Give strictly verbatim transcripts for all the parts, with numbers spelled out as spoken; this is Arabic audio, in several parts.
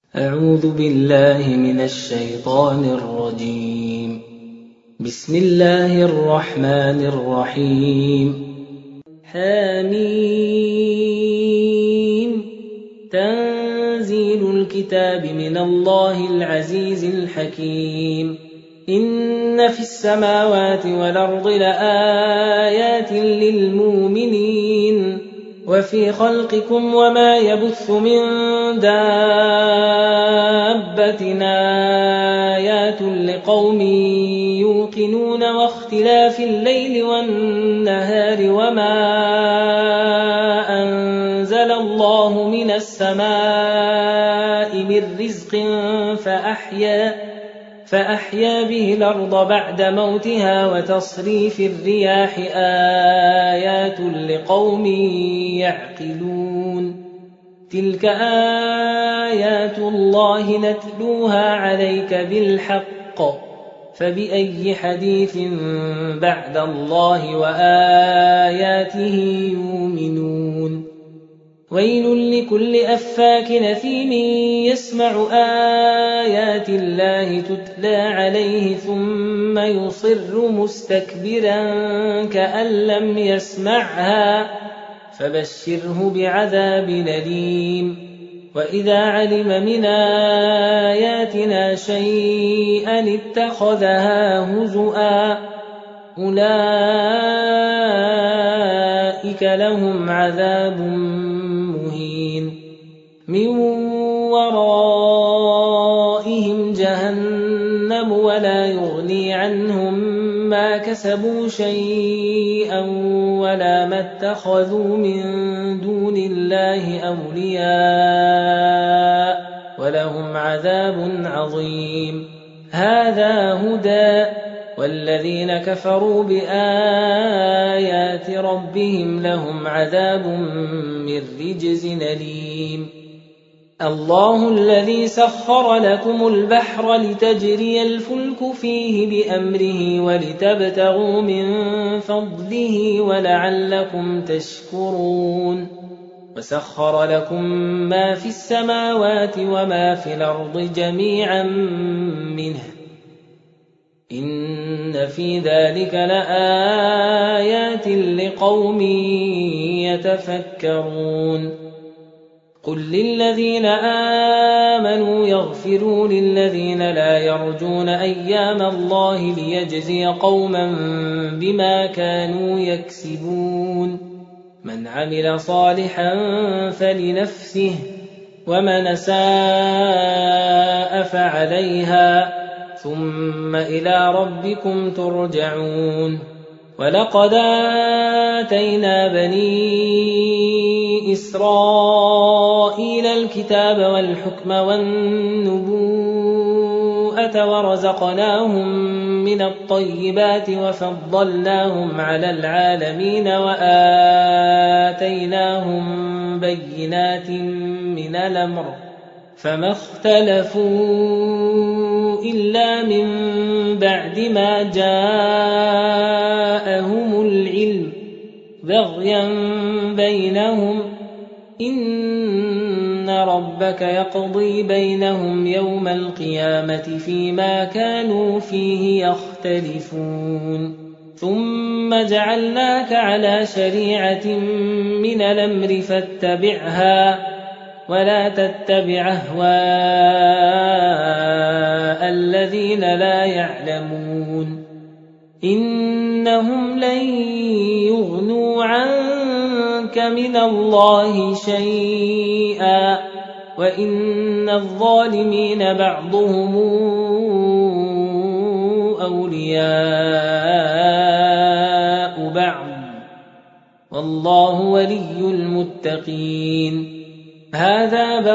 أعوذ بالله من الشيطان الرجيم. بسم الله الرحمن الرحيم. حميم. تنزيل الكتاب من الله العزيز الحكيم. إن في السماوات والأرض لآيات للمؤمنين وفي خلقكم وما يبث من دابة آيات لقوم يوقنون واختلاف الليل والنهار وما أنزل الله من السماء من رزق فأحيا فأحيا به الأرض بعد موتها وتصريف الرياح آيات لقوم يعقلون. تلك آيات الله نتلوها عليك بالحق فبأي حديث بعد الله وآياته يؤمنون. ويل لكل أفاك أثيم يسمع آيات الله تتلى عليه ثم يصر مستكبرا كأن لم يسمعها فبشره بعذاب أليم. وإذا علم من آياتنا شيئا اتخذها هزؤا أولئك لهم عذاب مهين من ورائهم جهنم ولا يغني عنهم ما كسبوا شيئا ولا ما اتخذوا من دون الله أولياء ولهم عذاب عظيم. هذا هدى والذين كفروا بآيات ربهم لهم عذاب من رجز أليم. الله الذي سخر لكم البحر لتجري الفلك فيه بأمره ولتبتغوا من فضله ولعلكم تشكرون. وسخر لكم ما في السماوات وما في الأرض جميعا منه إن في ذلك لآيات لقوم يتفكرون. قل للذين آمنوا يغفروا للذين لا يرجون أيام الله ليجزي قوما بما كانوا يكسبون. من عمل صالحا فلنفسه ومن أساء فعليها ثم إلى ربكم ترجعون. ولقد آتينا بني إسرائيل الكتاب والحكم والنبوءة ورزقناهم من الطيبات وفضلناهم على العالمين وآتيناهم بينات من الأمر فما اختلفوا إلا من بعد ما جاءهم العلم بغيا بينهم إن ربك يقضي بينهم يوم القيامة فيما كانوا فيه يختلفون. ثم جعلناك على شريعة من الأمر فاتبعها ولا تتبع أهواء الذين لا يعلمون إنهم لن يغنوا عنك من الله شيئا وإن الظالمين بعضهم أولياء بعض والله ولي المتقين. هذا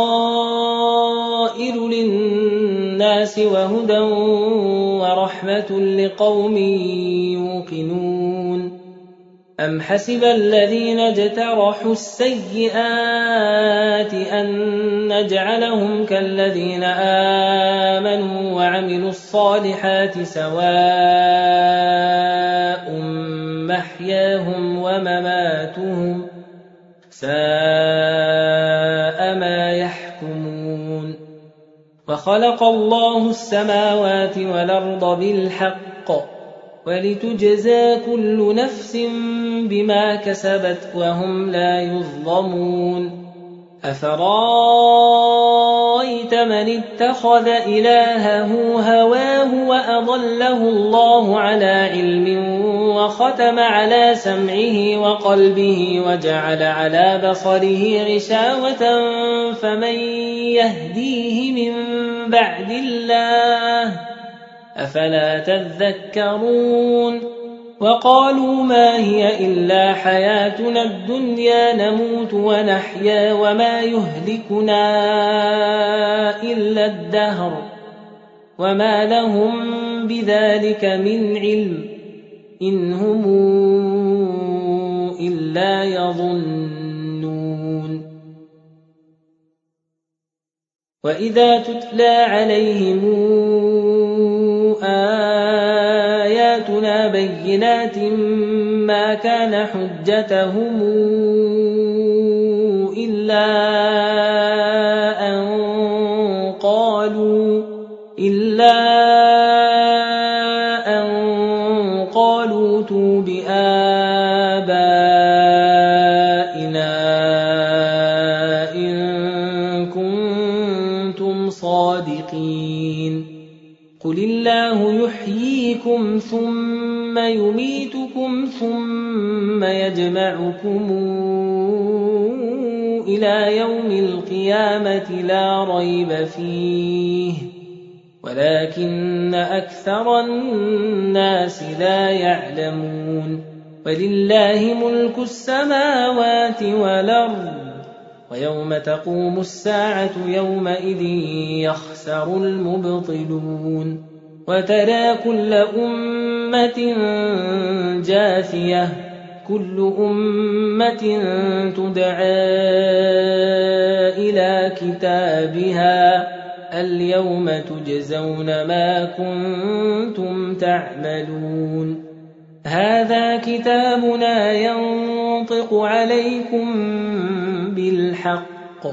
بصائر للناس وهدى ورحمة لقوم يوقنون. أم حسب الذين اجترحوا السيئات أن نجعلهم كالذين آمنوا وعملوا الصالحات سواء محياهم ومماتهم ساء ما يحكمون. وخلق الله السماوات والأرض بالحق ولتجزى كل نفس بما كسبت وهم لا يظلمون أفرايت من اتخذ إلهه هواه وأضله الله على علم وختم على سمعه وقلبه وجعل على بصره غشاوة فمن يهديه من بعد الله أفلا تذكرون وقالوا ما هي إلا حياتنا الدنيا نموت ونحيا وما يهلكنا إلا الدهر وما لهم بذلك من علم إن هم إلا يظنون وإذا تتلى عليهم آياتنا بينات ما كان حجتهم إلا أن قالوا إلا أن قالوا ائتوا بآبائنا إن كنتم صادقين قل الله يحييكم ثم يميتكم ثم يجمعكم إلى يوم القيامة لا ريب فيه ولكن أكثر الناس لا يعلمون ولله ملك السماوات والأرض ويوم تقوم الساعة يومئذ يخسر المبطلون وترى كل أمة جاثية كل أمة تدعى إلى كتابها اليوم تجزون ما كنتم تعملون هذا كتابنا ينطق عليكم بالحق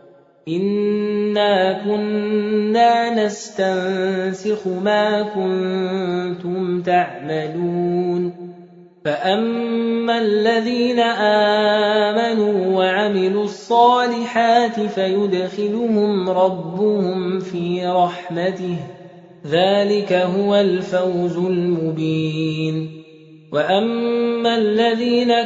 إنا كنا نستنسخ ما كنتم تعملون فأما الذين آمنوا وعملوا الصالحات فيدخلهم ربهم في رحمته ذلك هو الفوز المبين وأما الذين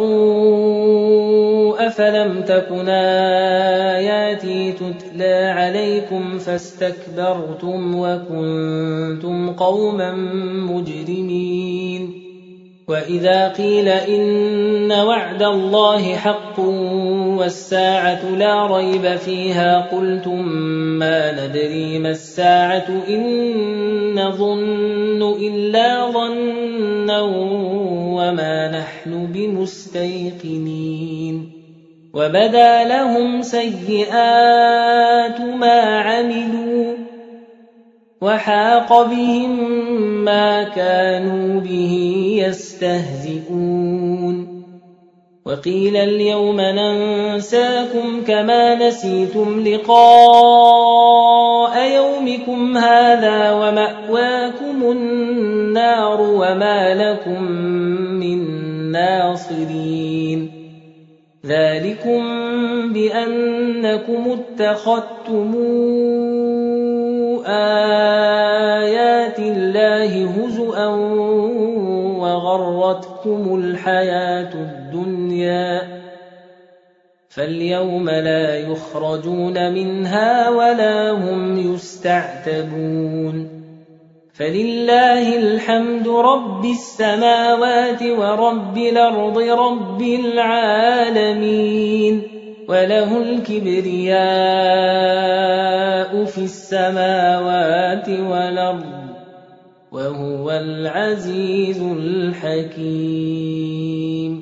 كفروا أفلم تكن آياتي تتلى عليكم فاستكبرتم وكنتم قوما مجرمين وإذا قيل إن وعد الله حق والساعة لا ريب فيها قلتم ما ندري ما الساعة إن نظن إلا ظنا وما نحن بمستيقنين وبدا لهم سيئات ما عملوا وحاق بهم ما كانوا به يستهزئون وقيل اليوم ننساكم كما نسيتم لقاء يومكم هذا ومأواكم النار وما لكم من ناصرين ذلكم بأنكم اتخذتم آيات الله هزؤا وغرتكم الحياة الدنيا فاليوم لا يخرجون منها ولا هم يستعتبون فلله الحمد رب السماوات ورب الأرض رب العالمين وله الكبرياء في السماوات والأرض وهو العزيز الحكيم